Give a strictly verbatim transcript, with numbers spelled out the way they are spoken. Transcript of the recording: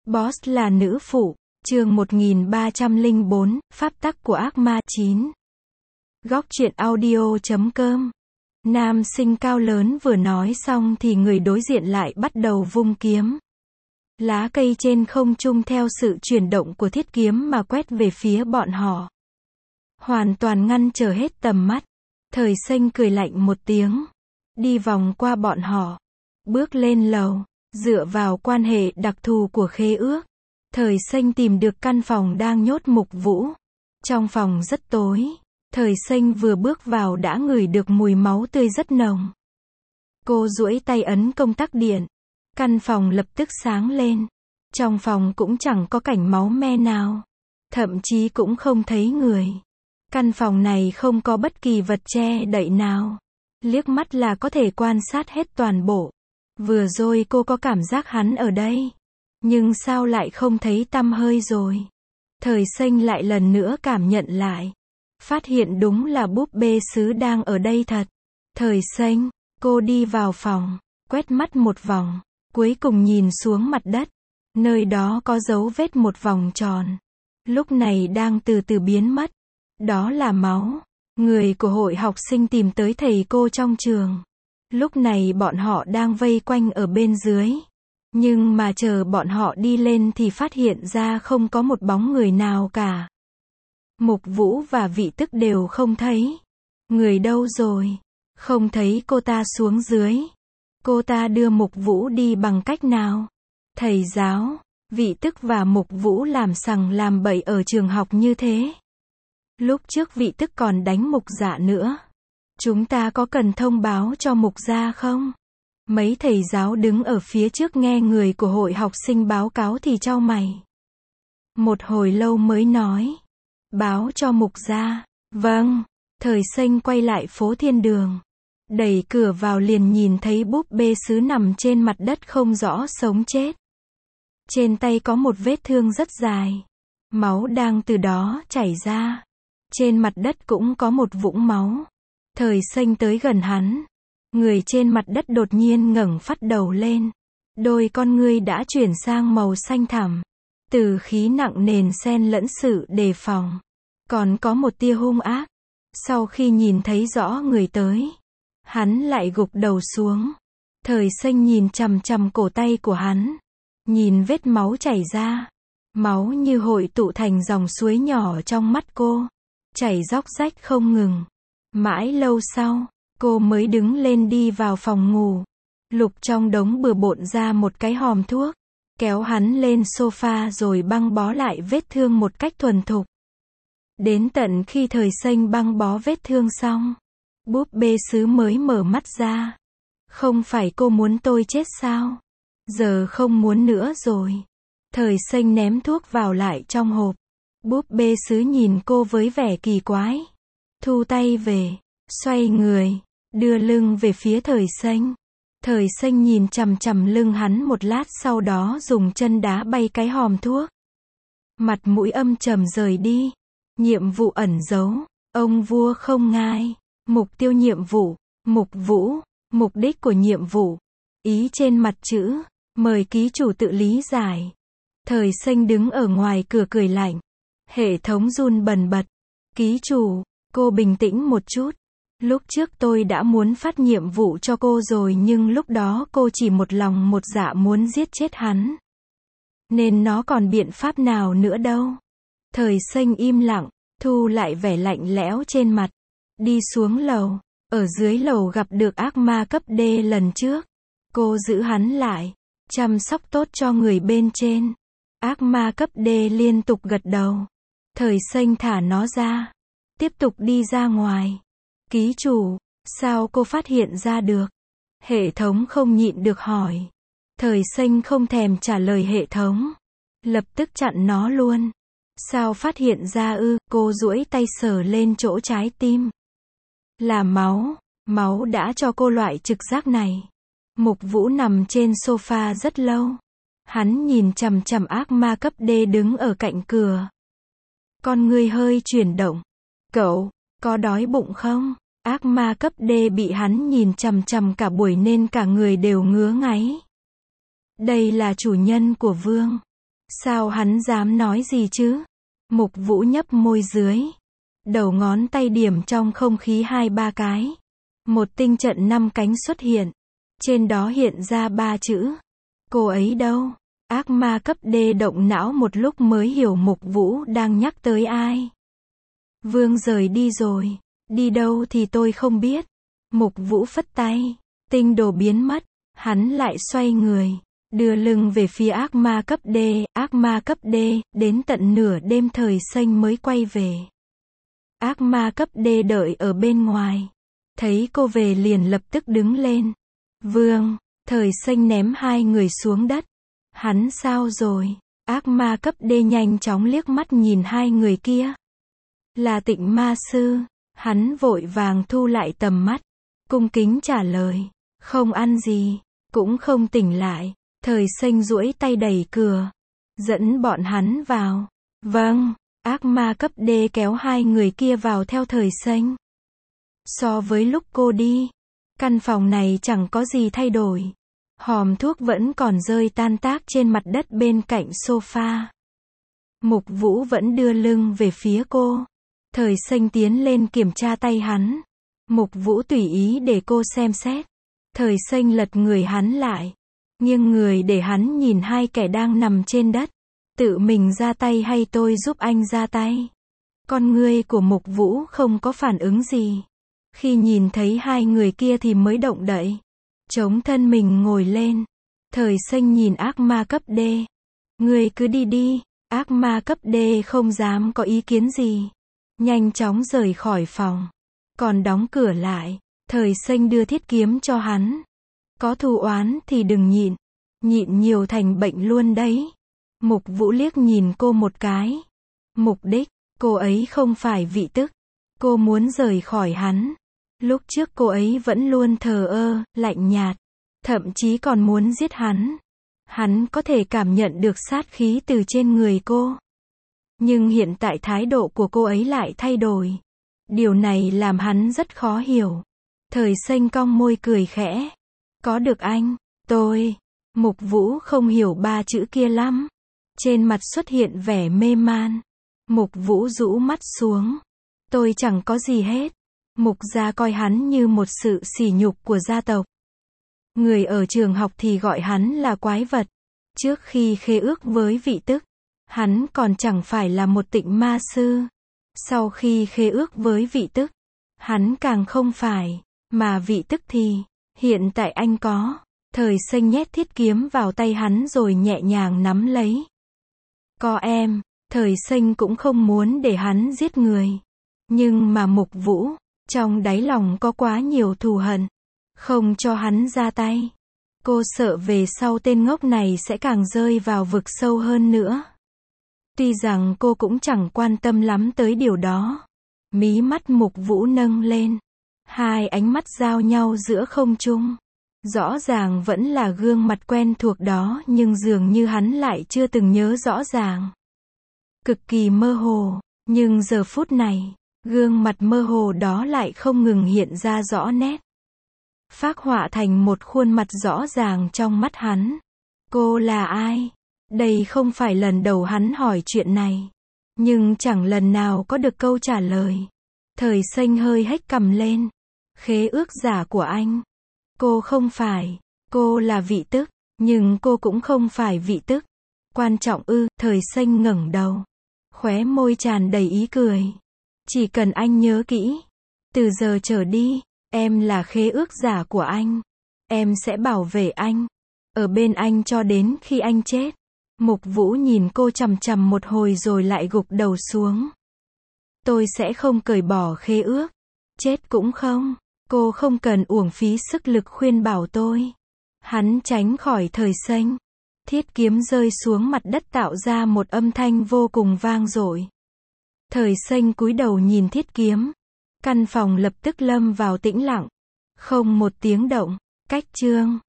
Boss là nữ phụ. Chương một nghìn ba trăm lẻ bốn, Pháp tắc của ác ma. chín. Góc truyện audio chấm com. Nam sinh cao lớn vừa nói xong thì người đối diện lại bắt đầu vung kiếm. Lá cây trên không trung theo sự chuyển động của thiết kiếm mà quét về phía bọn họ. Hoàn toàn ngăn trở hết tầm mắt. Thời Xanh cười lạnh một tiếng. Đi vòng qua bọn họ. Bước lên lầu. Dựa vào quan hệ đặc thù của khế ước. Thời Xanh tìm được căn phòng đang nhốt Mục Vũ. Trong phòng rất tối. Thời Xanh vừa bước vào đã ngửi được mùi máu tươi rất nồng. Cô duỗi tay ấn công tắc điện. Căn phòng lập tức sáng lên. Trong phòng cũng chẳng có cảnh máu me nào. Thậm chí cũng không thấy người. Căn phòng này không có bất kỳ vật che đậy nào. Liếc mắt là có thể quan sát hết toàn bộ. Vừa rồi cô có cảm giác hắn ở đây. Nhưng sao lại không thấy tăm hơi rồi. Thời Xanh lại lần nữa cảm nhận lại. Phát hiện đúng là búp bê sứ đang ở đây thật. Thời Xanh, cô đi vào phòng, quét mắt một vòng, cuối cùng nhìn xuống mặt đất. Nơi đó có dấu vết một vòng tròn. Lúc này đang từ từ biến mất. Đó là máu. Người của hội học sinh tìm tới thầy cô trong trường. Lúc này bọn họ đang vây quanh ở bên dưới. Nhưng mà chờ bọn họ đi lên thì phát hiện ra không có một bóng người nào cả. Mục Vũ và Vị Tức đều không thấy. Người đâu rồi? Không thấy cô ta xuống dưới. Cô ta đưa Mục Vũ đi bằng cách nào? Thầy giáo, Vị Tức và Mục Vũ làm sằng làm bậy ở trường học như thế. Lúc trước Vị Tức còn đánh Mục Dạ nữa. Chúng ta có cần thông báo cho Mục gia không? Mấy thầy giáo đứng ở phía trước nghe người của hội học sinh báo cáo thì chau mày. Một hồi lâu mới nói. Báo cho Mục gia. Vâng. Thời Xanh quay lại phố Thiên Đường. Đẩy cửa vào liền nhìn thấy búp bê sứ nằm trên mặt đất không rõ sống chết. Trên tay có một vết thương rất dài. Máu đang từ đó chảy ra. Trên mặt đất cũng có một vũng máu. Thời Xanh tới gần hắn. Người trên mặt đất đột nhiên ngẩng phát đầu lên. Đôi con ngươi đã chuyển sang màu xanh thẳm. Từ khí nặng nề xen lẫn sự đề phòng. Còn có một tia hung ác. Sau khi nhìn thấy rõ người tới, hắn lại gục đầu xuống. Thời Xanh nhìn chằm chằm cổ tay của hắn. Nhìn vết máu chảy ra. Máu như hội tụ thành dòng suối nhỏ trong mắt cô. Chảy róc rách không ngừng. Mãi lâu sau, cô mới đứng lên đi vào phòng ngủ. Lục trong đống bừa bộn ra một cái hòm thuốc. Kéo hắn lên sofa rồi băng bó lại vết thương một cách thuần thục. Đến tận khi Thời Xanh băng bó vết thương xong, búp bê sứ mới mở mắt ra. Không phải cô muốn tôi chết sao? Giờ không muốn nữa rồi. Thời Xanh ném thuốc vào lại trong hộp. Búp bê sứ nhìn cô với vẻ kỳ quái. Thu tay về, xoay người, đưa lưng về phía Thời Xanh. Thời Xanh nhìn chằm chằm lưng hắn một lát sau đó dùng chân đá bay cái hòm thuốc. Mặt mũi âm trầm rời đi. Nhiệm vụ ẩn giấu. Ông vua không ngai. Mục tiêu nhiệm vụ. Mục Vũ. Mục đích của nhiệm vụ. Ý trên mặt chữ. Mời ký chủ tự lý giải. Thời Xanh đứng ở ngoài cửa cười lạnh. Hệ thống run bần bật. Ký chủ, cô bình tĩnh một chút. Lúc trước tôi đã muốn phát nhiệm vụ cho cô rồi nhưng lúc đó cô chỉ một lòng một dạ muốn giết chết hắn. Nên nó còn biện pháp nào nữa đâu. Thời Xanh im lặng, thu lại vẻ lạnh lẽo trên mặt. Đi xuống lầu. Ở dưới lầu gặp được ác ma cấp D lần trước. Cô giữ hắn lại. Chăm sóc tốt cho người bên trên. Ác ma cấp D liên tục gật đầu. Thời Xanh thả nó ra. Tiếp tục đi ra ngoài. Ký chủ, sao cô phát hiện ra được? Hệ thống không nhịn được hỏi. Thời Xanh không thèm trả lời hệ thống. Lập tức chặn nó luôn. Sao phát hiện ra ư? Cô duỗi tay sờ lên chỗ trái tim. Là máu. Máu đã cho cô loại trực giác này. Mục Vũ nằm trên sofa rất lâu. Hắn nhìn chằm chằm ác ma cấp D đứng ở cạnh cửa. Con ngươi hơi chuyển động. Cậu, có đói bụng không? Ác ma cấp D bị hắn nhìn chằm chằm cả buổi nên cả người đều ngứa ngáy. Đây là chủ nhân của vương. Sao hắn dám nói gì chứ? Mục Vũ nhấp môi dưới. Đầu ngón tay điểm trong không khí hai ba cái. Một tinh trận năm cánh xuất hiện. Trên đó hiện ra ba chữ. Cô ấy đâu? Ác ma cấp D động não một lúc mới hiểu Mục Vũ đang nhắc tới ai. Vương rời đi rồi. Đi đâu thì tôi không biết. Mục Vũ phất tay. Tinh đồ biến mất. Hắn lại xoay người. Đưa lưng về phía ác ma cấp D. Ác ma cấp D. Đến tận nửa đêm Thời Xanh mới quay về. Ác ma cấp D đợi ở bên ngoài. Thấy cô về liền lập tức đứng lên. Vương. Thời Xanh ném hai người xuống đất. Hắn sao rồi? Ác ma cấp D nhanh chóng liếc mắt nhìn hai người kia. Là Tịnh ma sư. Hắn vội vàng thu lại tầm mắt. Cung kính trả lời. Không ăn gì. Cũng không tỉnh lại. Thời Xanh duỗi tay đẩy cửa. Dẫn bọn hắn vào. Vâng. Ác ma cấp D kéo hai người kia vào theo Thời Xanh. So với lúc cô đi, căn phòng này chẳng có gì thay đổi. Hòm thuốc vẫn còn rơi tan tác trên mặt đất bên cạnh sofa. Mục Vũ vẫn đưa lưng về phía cô. Thời Xanh tiến lên kiểm tra tay hắn. Mục Vũ tùy ý để cô xem xét. Thời Xanh lật người hắn lại. Nghiêng người để hắn nhìn hai kẻ đang nằm trên đất. Tự mình ra tay hay tôi giúp anh ra tay? Con ngươi của Mục Vũ không có phản ứng gì. Khi nhìn thấy hai người kia thì mới động đậy. Chống thân mình ngồi lên. Thời Xanh nhìn ác ma cấp D. Ngươi cứ đi đi. Ác ma cấp D không dám có ý kiến gì. Nhanh chóng rời khỏi phòng. Còn đóng cửa lại. Thời Xanh đưa thiết kiếm cho hắn. Có thù oán thì đừng nhịn. Nhịn nhiều thành bệnh luôn đấy. Mục Vũ liếc nhìn cô một cái. Mục đích, cô ấy không phải vị tức. Cô muốn rời khỏi hắn. Lúc trước cô ấy vẫn luôn thờ ơ, lạnh nhạt. Thậm chí còn muốn giết hắn. Hắn có thể cảm nhận được sát khí từ trên người cô. Nhưng hiện tại thái độ của cô ấy lại thay đổi. Điều này làm hắn rất khó hiểu. Thời Xanh cong môi cười khẽ. Có được anh, tôi. Mục Vũ không hiểu ba chữ kia lắm. Trên mặt xuất hiện vẻ mê man. Mục Vũ rũ mắt xuống. Tôi chẳng có gì hết. Mục gia coi hắn như một sự sỉ nhục của gia tộc. Người ở trường học thì gọi hắn là quái vật. Trước khi khế ước với vị tức, hắn còn chẳng phải là một tịnh ma sư. Sau khi khế ước với vị tức, hắn càng không phải. Mà vị tức thì, hiện tại anh có. Thời Xanh nhét thiết kiếm vào tay hắn rồi nhẹ nhàng nắm lấy. Có em, Thời Xanh cũng không muốn để hắn giết người. Nhưng mà Mục Vũ, trong đáy lòng có quá nhiều thù hận. Không cho hắn ra tay. Cô sợ về sau tên ngốc này sẽ càng rơi vào vực sâu hơn nữa. Tuy rằng cô cũng chẳng quan tâm lắm tới điều đó. Mí mắt Mục Vũ nâng lên. Hai ánh mắt giao nhau giữa không trung. Rõ ràng vẫn là gương mặt quen thuộc đó nhưng dường như hắn lại chưa từng nhớ rõ ràng. Cực kỳ mơ hồ, nhưng giờ phút này, gương mặt mơ hồ đó lại không ngừng hiện ra rõ nét. Phác họa thành một khuôn mặt rõ ràng trong mắt hắn. Cô là ai? Đây không phải lần đầu hắn hỏi chuyện này. Nhưng chẳng lần nào có được câu trả lời. Thời Xanh hơi hếch cằm lên. Khế ước giả của anh. Cô không phải. Cô là vị tức. Nhưng cô cũng không phải vị tức. Quan trọng ư? Thời Xanh ngẩng đầu. Khóe môi tràn đầy ý cười. Chỉ cần anh nhớ kỹ. Từ giờ trở đi, em là khế ước giả của anh. Em sẽ bảo vệ anh. Ở bên anh cho đến khi anh chết. Mục Vũ nhìn cô chằm chằm một hồi rồi lại gục đầu xuống. Tôi sẽ không cởi bỏ khế ước. Chết cũng không. Cô không cần uổng phí sức lực khuyên bảo tôi. Hắn tránh khỏi Thời Xanh. Thiết kiếm rơi xuống mặt đất tạo ra một âm thanh vô cùng vang dội. Thời Xanh cúi đầu nhìn thiết kiếm. Căn phòng lập tức lâm vào tĩnh lặng. Không một tiếng động. Cách chương